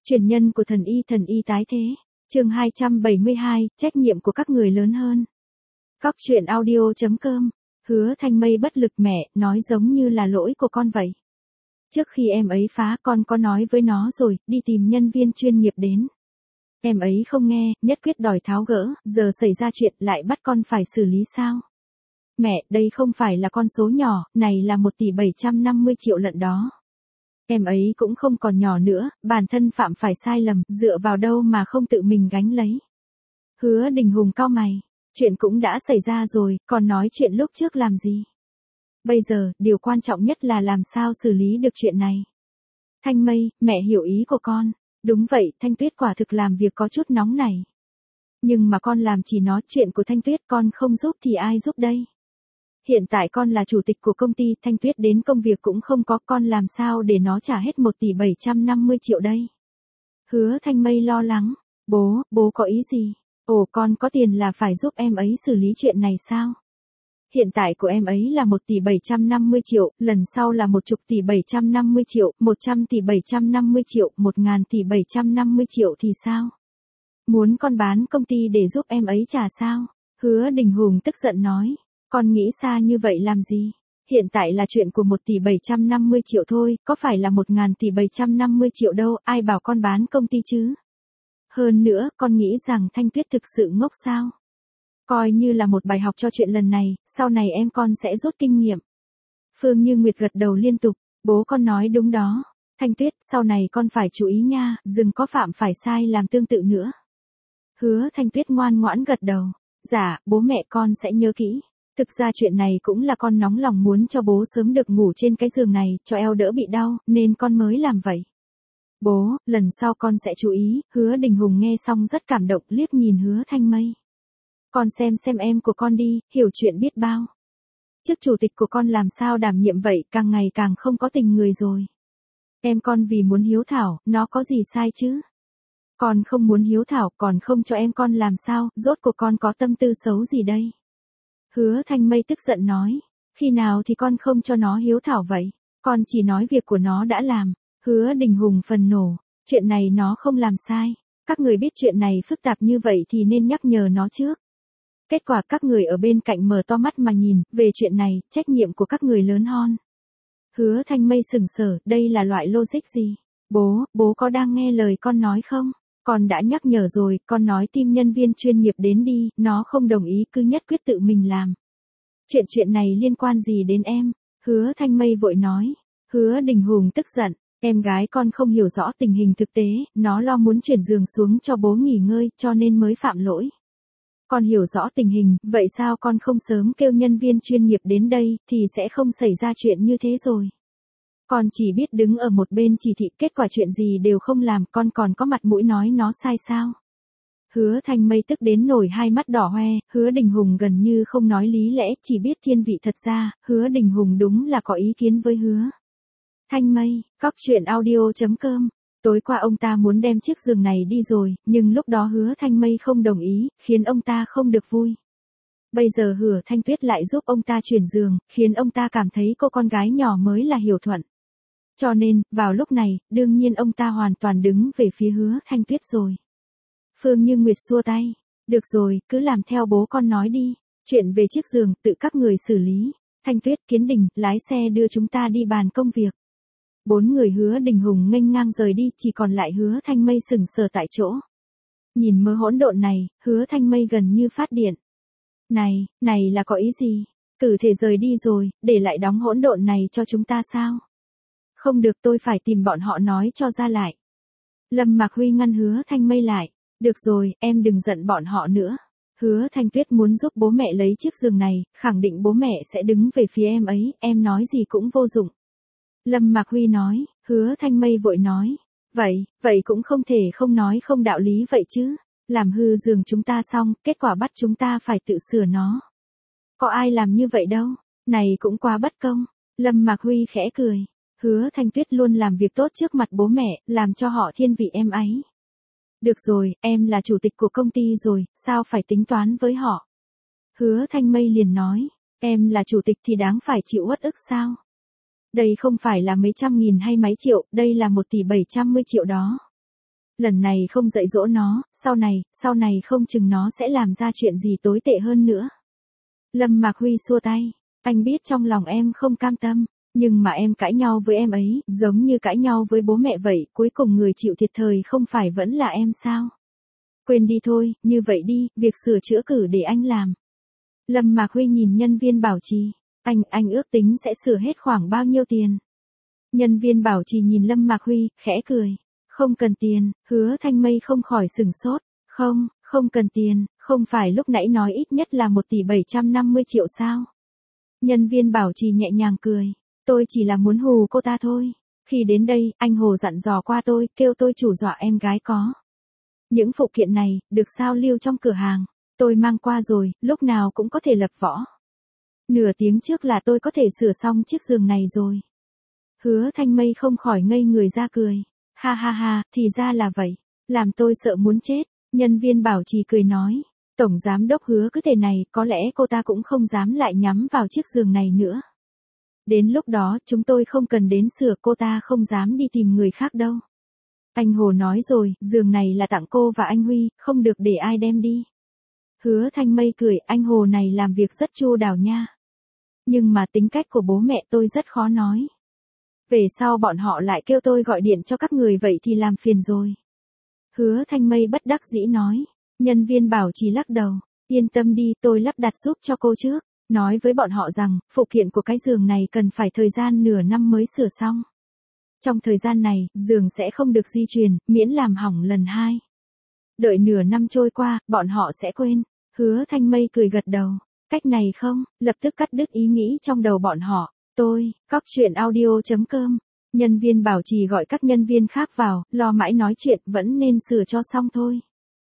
Truyền nhân của thần y tái thế. Chương 272, trách nhiệm của các người lớn hơn. Góc truyện audio.com. Hứa Thanh Mây bất lực mẹ, nói giống như là lỗi của con vậy. Trước khi em ấy phá con có nói với nó rồi, đi tìm nhân viên chuyên nghiệp đến. Em ấy không nghe, nhất quyết đòi tháo gỡ, giờ xảy ra chuyện lại bắt con phải xử lý sao? Mẹ, đây không phải là con số nhỏ, này là 1.750.000.000 lận đó. Em ấy cũng không còn nhỏ nữa, bản thân phạm phải sai lầm, dựa vào đâu mà không tự mình gánh lấy. Hứa Đình Hùng cau mày, chuyện cũng đã xảy ra rồi, còn nói chuyện lúc trước làm gì? Bây giờ, điều quan trọng nhất là làm sao xử lý được chuyện này. Thanh Mây, mẹ hiểu ý của con. Đúng vậy, Thanh Tuyết quả thực làm việc có chút nóng này. Nhưng mà con làm chỉ nói chuyện của Thanh Tuyết, con không giúp thì ai giúp đây? Hiện tại con là chủ tịch của công ty, Thanh Tuyết đến công việc cũng không có, con làm sao để nó trả hết 1.750.000.000 đây? Hứa Thanh Mây lo lắng, bố có ý gì? Ồ, con có tiền là phải giúp em ấy xử lý chuyện này sao? Hiện tại của em ấy là 1.750.000.000, lần sau là 1.750.000.000, 100.750.000.000, 1.750.000.000 thì sao? Muốn con bán công ty để giúp em ấy trả sao? Hứa Đình Hùng tức giận nói, con nghĩ xa như vậy làm gì? Hiện tại là chuyện của 1.750.000.000 thôi, có phải là 1.750.000.000 đâu, ai bảo con bán công ty chứ? Hơn nữa, con nghĩ rằng Thanh Tuyết thực sự ngốc sao? Coi như là một bài học cho chuyện lần này, sau này em con sẽ rút kinh nghiệm. Phương Như Nguyệt gật đầu liên tục, bố con nói đúng đó. Thanh Tuyết, sau này con phải chú ý nha, đừng có phạm phải sai làm tương tự nữa. Hứa Thanh Tuyết ngoan ngoãn gật đầu, dạ, bố mẹ con sẽ nhớ kỹ. Thực ra chuyện này cũng là con nóng lòng muốn cho bố sớm được ngủ trên cái giường này, cho eo đỡ bị đau, nên con mới làm vậy. Bố, lần sau con sẽ chú ý. Hứa Đình Hùng nghe xong rất cảm động, liếc nhìn Hứa Thanh Mây. Con xem em của con đi, hiểu chuyện biết bao. Chức chủ tịch của con làm sao đảm nhiệm vậy, càng ngày càng không có tình người rồi. Em con vì muốn hiếu thảo, nó có gì sai chứ? Con không muốn hiếu thảo, còn không cho em con làm sao, rốt cuộc con có tâm tư xấu gì đây? Hứa Thanh Mây tức giận nói, khi nào thì con không cho nó hiếu thảo vậy? Con chỉ nói việc của nó đã làm. Hứa Đình Hùng phần nổ, chuyện này nó không làm sai. Các người biết chuyện này phức tạp như vậy thì nên nhắc nhở nó trước. Kết quả các người ở bên cạnh mở to mắt mà nhìn, về chuyện này, trách nhiệm của các người lớn hơn. Hứa Thanh Mây sững sờ, đây là loại logic gì? Bố có đang nghe lời con nói không? Con đã nhắc nhở rồi, con nói tìm nhân viên chuyên nghiệp đến đi, nó không đồng ý cứ nhất quyết tự mình làm. Chuyện này liên quan gì đến em? Hứa Thanh Mây vội nói. Hứa Đình Hùng tức giận, em gái con không hiểu rõ tình hình thực tế, nó lo muốn chuyển giường xuống cho bố nghỉ ngơi, cho nên mới phạm lỗi. Con hiểu rõ tình hình, vậy sao con không sớm kêu nhân viên chuyên nghiệp đến đây, thì sẽ không xảy ra chuyện như thế rồi. Con chỉ biết đứng ở một bên chỉ thị, kết quả chuyện gì đều không làm, con còn có mặt mũi nói nó sai sao? Hứa Thanh Mây tức đến nổi hai mắt đỏ hoe, Hứa Đình Hùng gần như không nói lý lẽ, chỉ biết thiên vị. Thật ra, Hứa Đình Hùng đúng là có ý kiến với Hứa Thanh Mây. Góc truyện audio.com. Tối qua ông ta muốn đem chiếc giường này đi rồi, nhưng lúc đó Hứa Thanh Mây không đồng ý, khiến ông ta không được vui. Bây giờ Hứa Thanh Tuyết lại giúp ông ta chuyển giường, khiến ông ta cảm thấy cô con gái nhỏ mới là hiếu thuận. Cho nên, vào lúc này, đương nhiên ông ta hoàn toàn đứng về phía Hứa Thanh Tuyết rồi. Phương Như Nguyệt xua tay. Được rồi, cứ làm theo bố con nói đi. Chuyện về chiếc giường, tự các người xử lý. Thanh Tuyết, Kiến Đình, lái xe đưa chúng ta đi bàn công việc. 4 người Hứa Đình Hùng nghênh ngang rời đi, chỉ còn lại Hứa Thanh Mây sững sờ tại chỗ. Nhìn mớ hỗn độn này, Hứa Thanh Mây gần như phát điện. Này là có ý gì? Cử thể rời đi rồi, để lại đóng hỗn độn này cho chúng ta sao? Không được, tôi phải tìm bọn họ nói cho ra lại. Lâm Mạc Huy ngăn Hứa Thanh Mây lại. Được rồi, em đừng giận bọn họ nữa. Hứa Thanh Tuyết muốn giúp bố mẹ lấy chiếc giường này, khẳng định bố mẹ sẽ đứng về phía em ấy, em nói gì cũng vô dụng. Lâm Mạc Huy nói. Hứa Thanh Mây vội nói. Vậy cũng không thể không nói không đạo lý vậy chứ. Làm hư giường chúng ta xong, kết quả bắt chúng ta phải tự sửa nó. Có ai làm như vậy đâu. Này cũng quá bất công. Lâm Mạc Huy khẽ cười. Hứa Thanh Tuyết luôn làm việc tốt trước mặt bố mẹ, làm cho họ thiên vị em ấy. Được rồi, em là chủ tịch của công ty rồi, sao phải tính toán với họ? Hứa Thanh Mây liền nói, em là chủ tịch thì đáng phải chịu uất ức sao? Đây không phải là mấy trăm nghìn hay mấy triệu, đây là 1.750.000.000 đó. Lần này không dạy dỗ nó, sau này không chừng nó sẽ làm ra chuyện gì tồi tệ hơn nữa. Lâm Mạc Huy xua tay, anh biết trong lòng em không cam tâm, nhưng mà em cãi nhau với em ấy, giống như cãi nhau với bố mẹ vậy, cuối cùng người chịu thiệt thòi không phải vẫn là em sao? Quên đi thôi, như vậy đi, việc sửa chữa cử để anh làm. Lâm Mạc Huy nhìn nhân viên bảo trì, anh ước tính sẽ sửa hết khoảng bao nhiêu tiền? Nhân viên bảo trì nhìn Lâm Mạc Huy, khẽ cười. Không cần tiền, Hứa Thanh Mây không khỏi sửng sốt. Không cần tiền, không phải lúc nãy nói ít nhất là 1 tỷ 750 triệu sao? Nhân viên bảo trì nhẹ nhàng cười. Tôi chỉ là muốn hù cô ta thôi. Khi đến đây, anh Hồ dặn dò qua tôi, kêu tôi chủ dọa em gái có. Những phụ kiện này, được sao lưu trong cửa hàng. Tôi mang qua rồi, lúc nào cũng có thể lập võ. Nửa tiếng trước là tôi có thể sửa xong chiếc giường này rồi. Hứa Thanh Mây không khỏi ngây người ra cười. Ha ha ha, thì ra là vậy. Làm tôi sợ muốn chết. Nhân viên bảo trì cười nói. Tổng giám đốc Hứa cứ thế này, có lẽ cô ta cũng không dám lại nhắm vào chiếc giường này nữa. Đến lúc đó, chúng tôi không cần đến sửa, cô ta không dám đi tìm người khác đâu. Anh Hồ nói rồi, giường này là tặng cô và anh Huy, không được để ai đem đi. Hứa Thanh Mây cười, anh Hồ này làm việc rất chu đáo nha. Nhưng mà tính cách của bố mẹ tôi rất khó nói. Về sau bọn họ lại kêu tôi gọi điện cho các người vậy thì làm phiền rồi. Hứa Thanh Mây bất đắc dĩ nói. Nhân viên bảo trì lắc đầu. Yên tâm đi, tôi lắp đặt giúp cho cô trước. Nói với bọn họ rằng, phụ kiện của cái giường này cần phải thời gian nửa năm mới sửa xong. Trong thời gian này, giường sẽ không được di chuyển, miễn làm hỏng lần 2. Đợi nửa năm trôi qua, bọn họ sẽ quên. Hứa Thanh Mây cười gật đầu. Cách này không, lập tức cắt đứt ý nghĩ trong đầu bọn họ. Cóc truyện audio.com. Nhân viên bảo trì gọi các nhân viên khác vào, lo mãi nói chuyện, vẫn nên sửa cho xong thôi.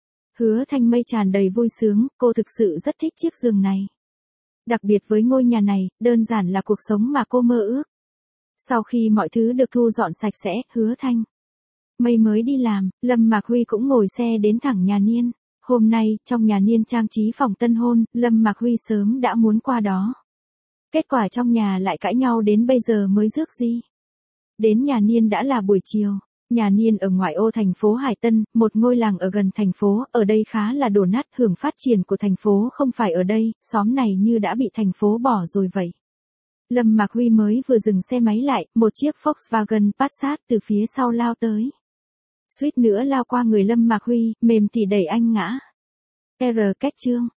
Hứa Thanh Mây tràn đầy vui sướng, cô thực sự rất thích chiếc giường này. Đặc biệt với ngôi nhà này, đơn giản là cuộc sống mà cô mơ ước. Sau khi mọi thứ được thu dọn sạch sẽ, Hứa Thanh Mây mới đi làm, Lâm Mạc Huy cũng ngồi xe đến thẳng nhà Niên. Hôm nay, trong nhà Niên trang trí phòng tân hôn, Lâm Mạc Huy sớm đã muốn qua đó. Kết quả trong nhà lại cãi nhau đến bây giờ mới rước gì. Đến nhà Niên đã là buổi chiều. Nhà Niên ở ngoại ô thành phố Hải Tân, một ngôi làng ở gần thành phố, ở đây khá là đổ nát, hưởng phát triển của thành phố không phải ở đây, xóm này như đã bị thành phố bỏ rồi vậy. Lâm Mạc Huy mới vừa dừng xe máy lại, một chiếc Volkswagen Passat từ phía sau lao tới. Suýt nữa lao qua người Lâm Mạc Huy, mềm thì đẩy anh ngã. Kết chương.